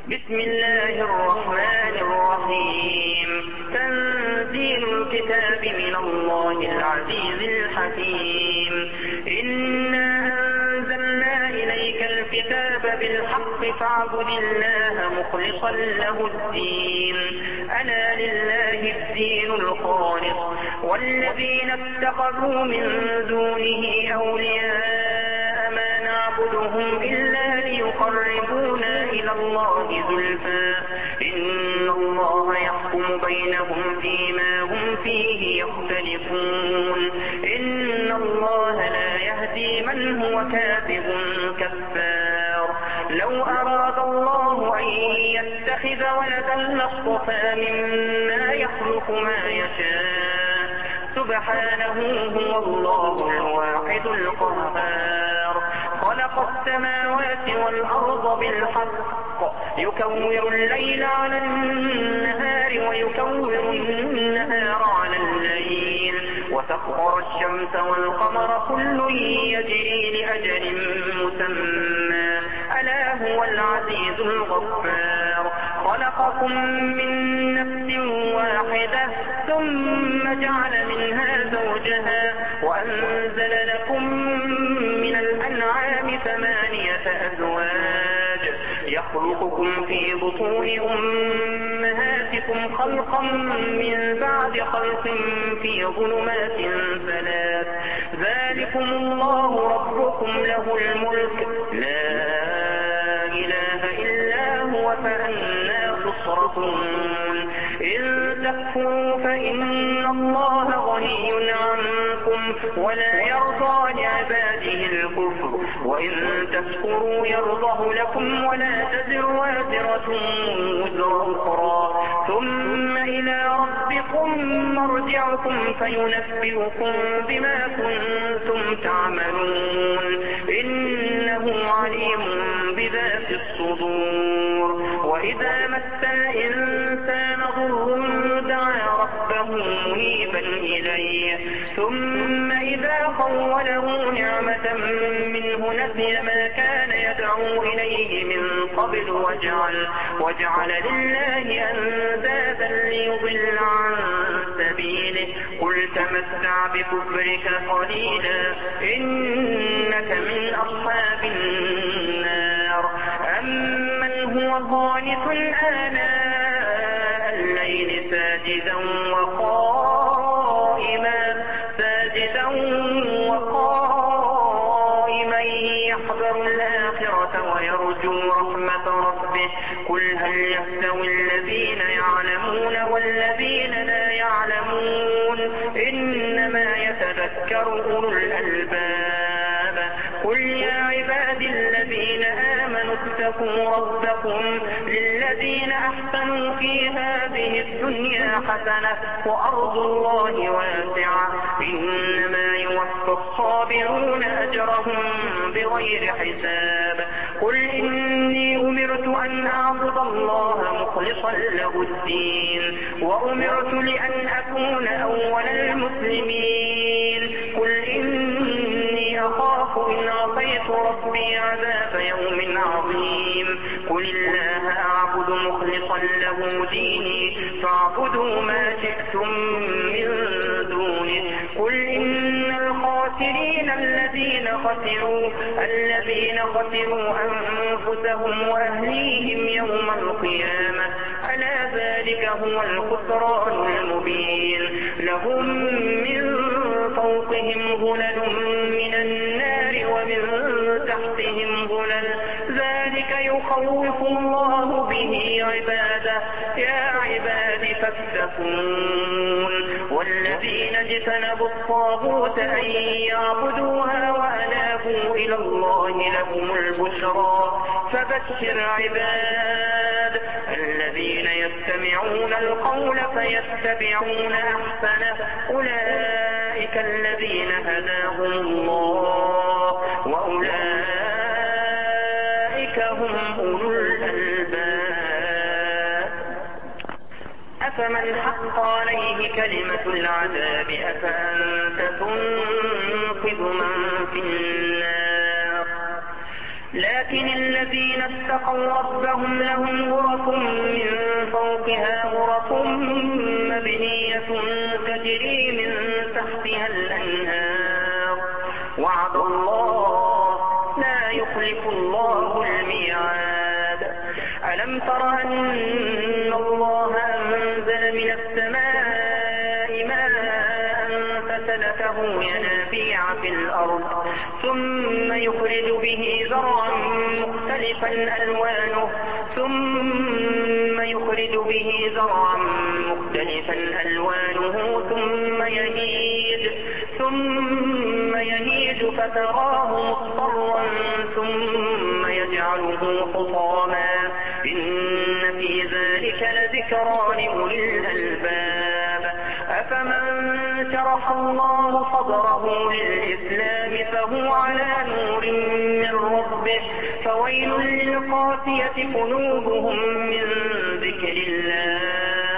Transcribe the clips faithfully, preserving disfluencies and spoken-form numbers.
بسم الله الرحمن الرحيم. تنزيل الكتاب من الله العزيز الحكيم. إنا أنزلنا إليك الكتاب بالحق فاعبد الله مخلصا له الدين. ألا لله الدين الخالص والذين اتخذوا من دونه أولياء ما نعبدهم إلا ليقربونا إلى الله زلفى إن الله يحكم بينهم فيما هم فيه يختلفون. إن الله لا يهدي من هو كاذب كفار. لو أراد الله أن يتخذ ولدا لاصطفى مما يخلق ما يشاء سبحانه هو الله الواحد القهار. خلق السماوات والأرض بالحق يكور الليل على النهار ويكور النهار على الليل وسخر الشمس والقمر كل يجري لأجل مسمى ألا هو العزيز الغفار. خلقكم من نفس واحدة ثم جعل منها زوجها وأنزل لكم من الأنعام ثمانية أزواج يخلقكم في بطون أمهاتكم خلقا من بعد خلق في ظلمات ثلاث. ذلكم الله ربكم له الملك لا إله إلا هو فأنى تصرفون. إن تكفروا فإن الله غني عنكم ولا يرضى لعباده الكفر وإن تشكروا يرضه لكم ولا تزر وازرة وزر أخرى ثم إلى ربكم مرجعكم فينبئكم بما كنتم تعملون. إنه عليم بذات الصدور. وإذا مس الإنسان ضر دعا ربه منيبا إليه ثم إذا خوله نعمة منه نسي ما كان يدعو إليه من قبل وجعل, وجعل لله أندادا ليضل عن سبيله. قل تمتع بكفرك قليلا إنك من أصحاب النار. أمن هو قانت آناء الليل ساجدا وقائما ساجدا وقائما يحذر الآخرة ويرجو رحمة ربه. قل هل يستوي الذين يعلمون والذين لا يعلمون إنما يتذكر أولو الألباب. قل يا عبادي الذين آمنوا اتقوا ربكم للذين أحسنوا في هذه الدنيا حسنة وأرض الله واسعة إنما يوفى الصابرون أجرهم بغير حساب. قل إني أمرت أن أعبد الله مخلصا له الدين وأمرت لأن أكون أول المسلمين. قل إني أخاف إن عصيت ربي عذاب يوم عظيم. قل الله أعبد مخلصا له ديني فاعبدوا ما شئتم من دونه. قل إن الخاسرين الذين خسروا الذين خسروا أنفسهم وأهليهم يوم القيامة ألا ذلك هو الخسران المبين. لهم من فوقهم ظلل من النار ومن تحتهم ظلل ذلك يخوف الله به عباده يا عباد فاتقون. والذين اجتنبوا الطاغوت أن يعبدوها وأنابوا إلى الله لهم البشرى فبشر عباد الذين يستمعون القول فيتبعون أحسنه أولئك الذين هداهم الله وأولئك هم أولو الألباب. أفمن حق عليه كلمة العذاب أفأنت تنقذ من في النار لكن الذين اتقوا ربهم لهم غرف من فوقها غرف مبنية تجري من تحتها الأنهار وعد الله لا يخلف الله الميعاد. ألم تر أن الله أنزل من السماء ماء فسلكه ينابيع في الأرض ثم يخرج به زرعا مختلفا ألوانه ثم يخرج به زرعا مختلفا ألوانه ثم يهيج ثم يهيج فتراه مصفرا ثم يجعله حطاما إن في ذلك لذكرى لأولي الألباب. أفمن شرح الله صدره للإسلام فهو على نور من ربه فويل للقاسية قلوبهم من ذكر الله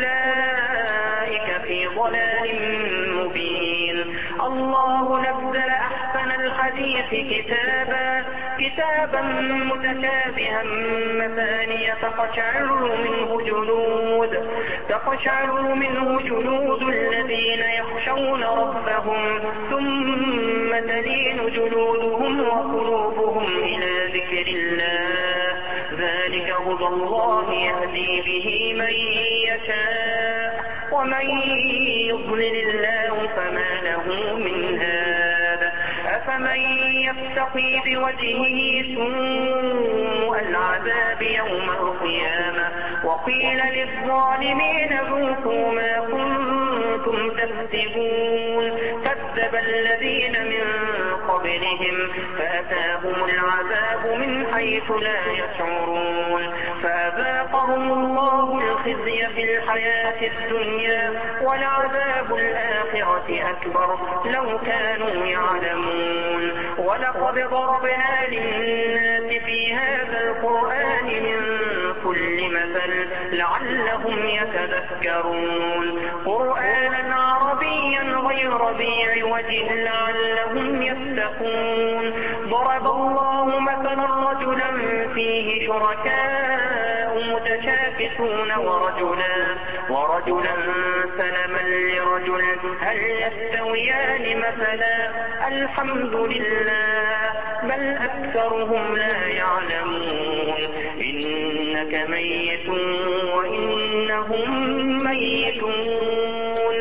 أولئك في ضلال مبين. الله نزل أحسن الحديث كتابا كتابا متشابها مثانية تقشعر منه جلود تقشعر منه جلود الذين يخشون ربهم ثم تلين جلودهم وقلوبهم إلى ذكر الله ذلك هدى الله يهدي به من يشاء ومن يضلل الله فما له من هاد. أفمن يتقي بوجهه سوء العذاب يوم القيامة وقيل للظالمين ذوقوا ما كنتم تكسبون كذب الذين من قبلهم فأتاهم العذاب من حيث لا يشعرون فأذاقهم الله الخزي في الحياة الدنيا ولعذاب الآخرة أكبر لو كانوا يعلمون. ولقد ضربنا للناس في هذا القرآن من كل مثل لعلهم يتذكرون قرآنا عربيا غير ذي عوج لعلهم يتقون. ضرب الله مثلا رجلا فيه شركاء متشاكسون ورجلا ورجلا سلما لرجل هل يستويان مثلا الحمد لله بل أكثرهم لا يعلمون. إنك ميت وإنهم ميتون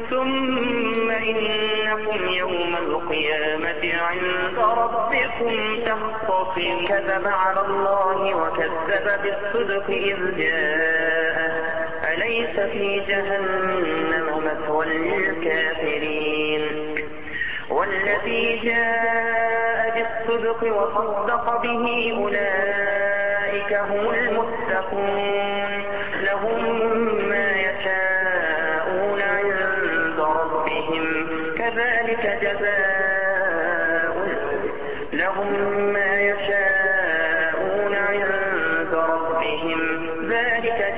ثم إنكم يوم القيامة عند ربكم تختصمون. كذب على الله وكذب بالصدق إذ جاءه أليس في جهنم مثوى للكافرين. والذي جاء بالصدق وصدق به أولئك هم المتقون لهم ما يشاءون عند ربهم كذلك جزاء لهم ما يشاءون عند ربهم ذلك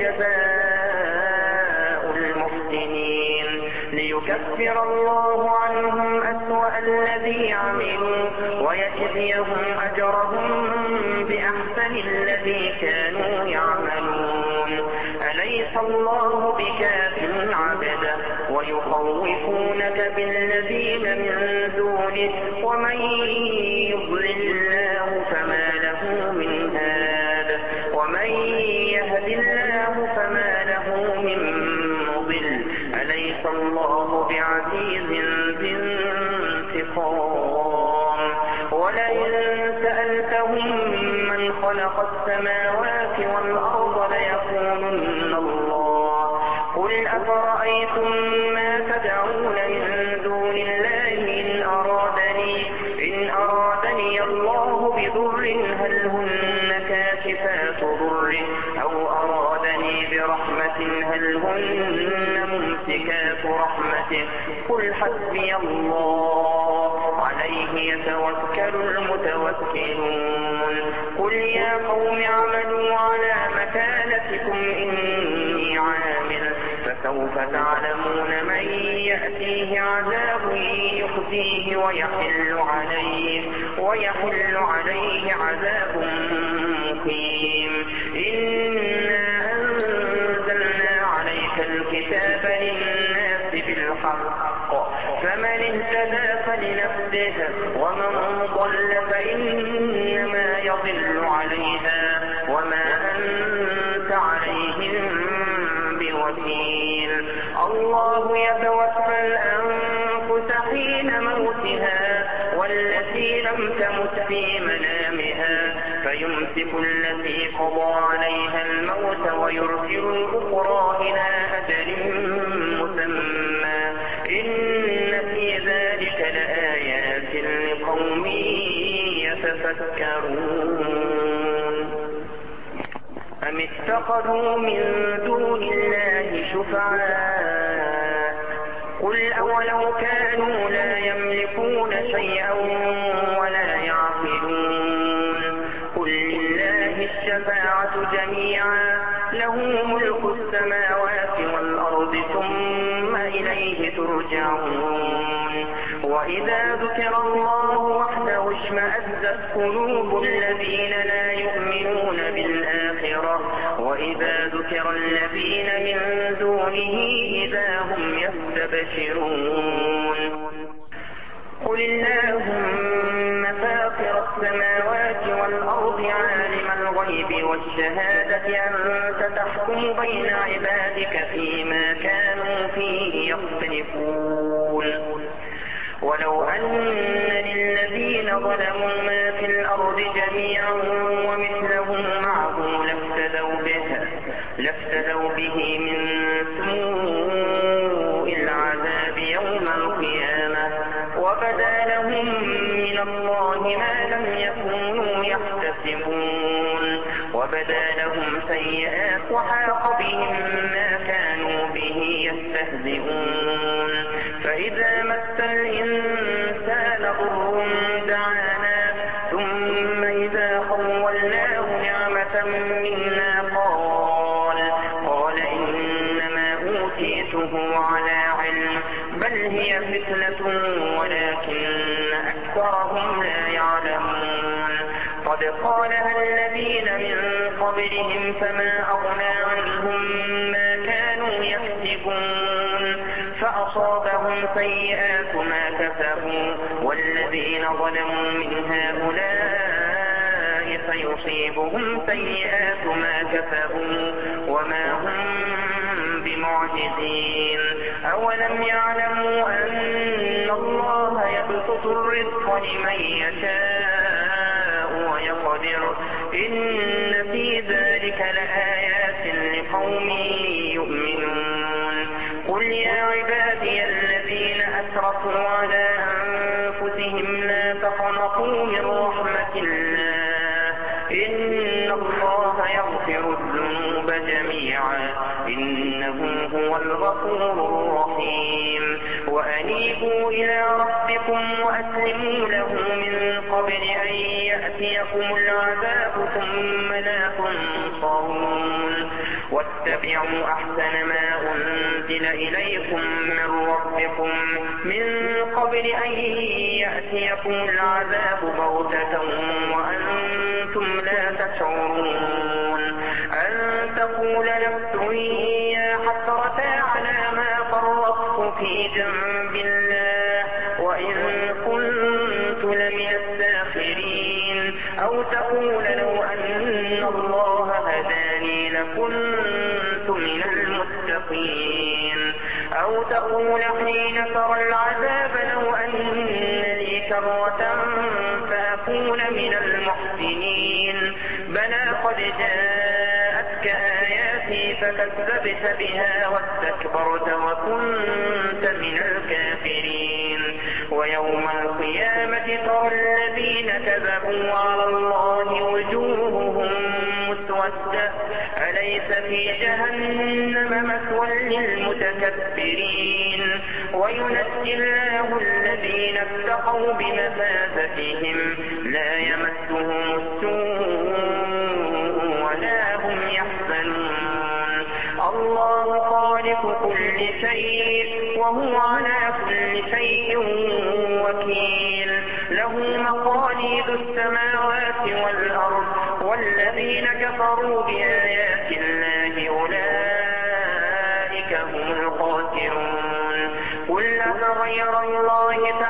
جزاء المحسنين ليكفر الله عنهم أسوأ الذي عملوا ويجزيهم أجرهم بأحسن الذي كانوا يعملون. أليس الله بكاف عبده ويخوفونك بالذين من دونه ومن يضلل الله فما له من هاد ومن يهد الله فما له من مضل. أليس الله بعزيز ذي انتقام. ولئن سألتهم من خلق السماوات والأرض ليقولن الله قل أفرأيتم ما تدعون من دون الله إن أرادني إن أرادني الله بضر هل هن كاشفات ضره أو أرادني برحمة هل هن ممسكات رحمته قل حسبي الله عليه يتوكل المتوكلون. قل يا قوم اعملوا على مكانتكم إني عامل فسوف تعلمون من يأتيه عذاب يخزيه ويحل عليه, ويحل عليه عذاب مقيم. إنا أنزلنا عليك الكتاب للناس بالحق فمن اهتدى فلنفسه ومن ضل فإنما يضل عليها وما أنت عليهم بوكيل. الله يتوفى الأنفس حين موتها والتي لم تمت في منامها فيمسك التي قضى عليها الموت ويرسل الأخرى إلى أجل مسمى إن في ذلك لآيات لقوم يتفكرون. أم اتخذوا من دون الله شفعاء قل أولو كانوا لا يملكون شيئا ولا يعقلون قل لله الشفاعة جميعا له ملك السماوات والأرض ثم إليه ترجعون. وإذا ذكر الله وحده اشمأزت قلوب الذين لا يؤمنون بالآخرة وإذا ذكر الذين من دونه إذا هم يستبشرون. قل اللهم فاطر السماوات والأرض عالم الغيب والشهادة أنت تحكم بين عبادك فيما كانوا فيه يختلفون. ولو أن للذين ظلموا ما في الأرض جميعا ومثله معه لافتدوا به, لافتدوا به من سوء العذاب يوم القيامة وبدا لهم من الله ما لم يكونوا يحتسبون وبدا لهم سيئات وحاق بهم ما كانوا به يستهزئون. فإذا مس الإنسان ضر دعانا ثم إذا خولناه نعمة منا قال قال إنما أوتيته على علم بل هي فتنة ولكن أكثرهم لا يعلمون. قد قالها الذين من قبلهم فما أغنى عنهم ما كانوا يكسبون فأصابهم سيئات ما كسبوا والذين ظلموا من هؤلاء سيصيبهم سيئات ما كسبوا وما هم بمعجزين. أولم يعلموا أن الله يبسط الرزق لمن يشاء ويقدر إن في ذلك لآيات لقوم يؤمنون. قل يا عبادي الذين أسرفوا على أنفسهم لا تقنطوا من رحمة الله إن الله يغفر الذنوب جميعا إنه هو الغفور الرحيم. وأنيبوا إلى ربكم وأسلموا له من قبل أن يأتيكم العذاب ثم لا تنصرون. واتبعوا أحسن ما أنزل إليكم من ربكم من قبل أن يأتيكم العذاب بغتة وأنتم لا تشعرون. أن تقول نفس يا حسرة على ما فرطت في جنب الله وإن كنت لمن الساخرين. أو تقول لو أن الله هداني لكنت من المتقين. أو تقول حين ترى العذاب لو أن لي كرة فأكون من المحسنين. بلى قد جاءتك آياتي فكذبت بها واستكبرت وكنت من الكافرين. ويوم القيامة ترى الذين كذبوا على الله وجوههم مسودة أليس في جهنم مثوى للمتكبرين. وينجي الله الذين اتقوا بمفازتهم لا يمسهم السوء ولا هم يحزنون. الله خالق خالق كل شيء وهو على كل شيء وكيل. له مقاليد السماوات والأرض والذين كفروا بآيات الله أولئك هم الخاسرون. قل أفغير الله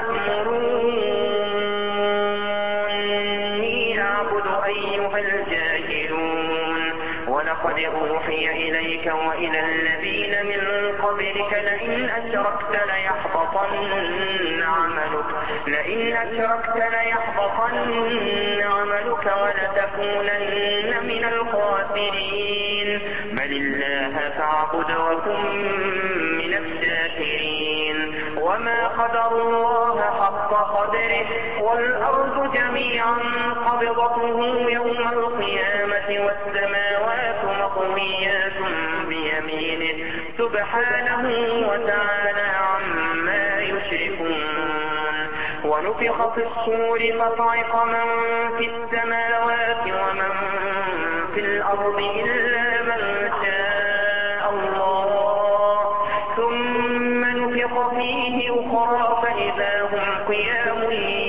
تأمروني أعبد أيها الجاهلون؟ ولقد أوحي إليك وإلى الذين من قبلك لئن أشركت ليحبطن عملك لئن أشركت ليحبطن عملك ولتكونن من الخاسرين. بل الله فاعبد وكن من الشاكرين. وما قدروا الله حق قدره والأرض جميعا قبضته يوم القيامة والسماوات مطويات بيمينه سبحانه وتعالى عما يشركون. ونفخ في الصور فصعق من في السماوات ومن في الأرض إلا من شاء الله ثم نفخ فيه أخرى فإذا هم قيام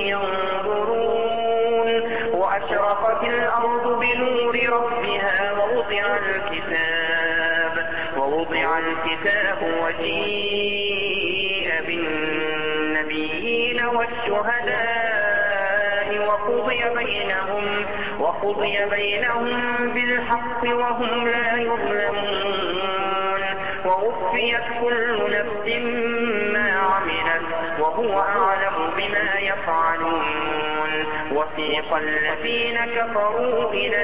ينظرون. وأشرقت الأرض بنور ربها ووضع الكتاب ووضع الكتاب وجيء بالنبيين والشهداء وقضي بينهم وقضي بينهم بالحق وهم لا يظلمون. ووفيت كل نفس ما عملت وهو أعلم بما يفعلون. وسيق الذين كفروا إلى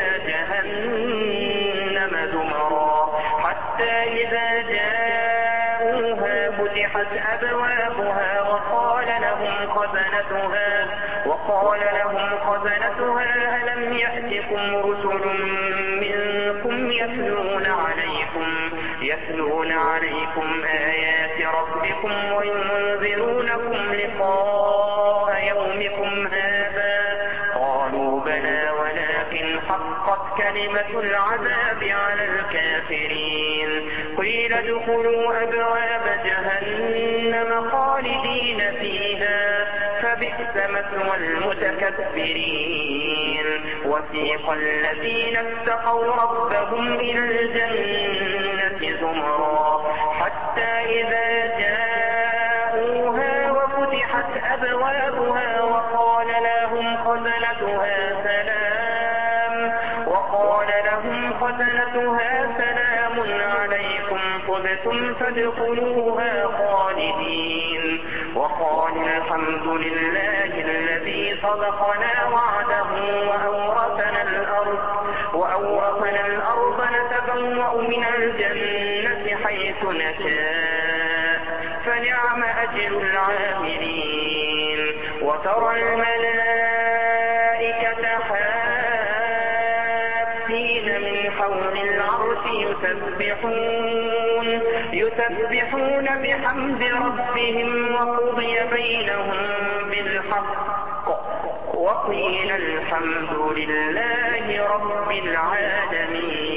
جهنم زمرا حتى إذا جاءوها فتحت أبوابها وقال لهم خزنتها وقال لهم خزنتها ألم يأتكم رسل منكم يتلون عليكم يتلون عليكم آيات ربكم وينذرونكم لقاء يومكم هذا؟ قالوا بلى ولكن حقت كلمة العذاب على الكافرين. قيل ادخلوا أبواب جهنم خالدين فيها فبئس مثوى المتكبرين. وسيق الذين اتقوا ربهم إلى الجنة زمرا حتى إذا جاءوها وفتحت أبوابها وقال لهم خزنتها سلام وقال لهم خزنتها سلام عليكم طبتم فادخلوها خالدين. وقالوا الحمد لله الذي صدقنا وعده وأورثنا الأرض وأورثنا الأرض نتبوأ من الجنة حيث نشاء فنعم أجر العاملين. وترى الملائكة حافين من حول العرش يسبحون يسبحون بحمد ربهم وقضي بينهم بالحق وقيل الحمد لله رب العالمين.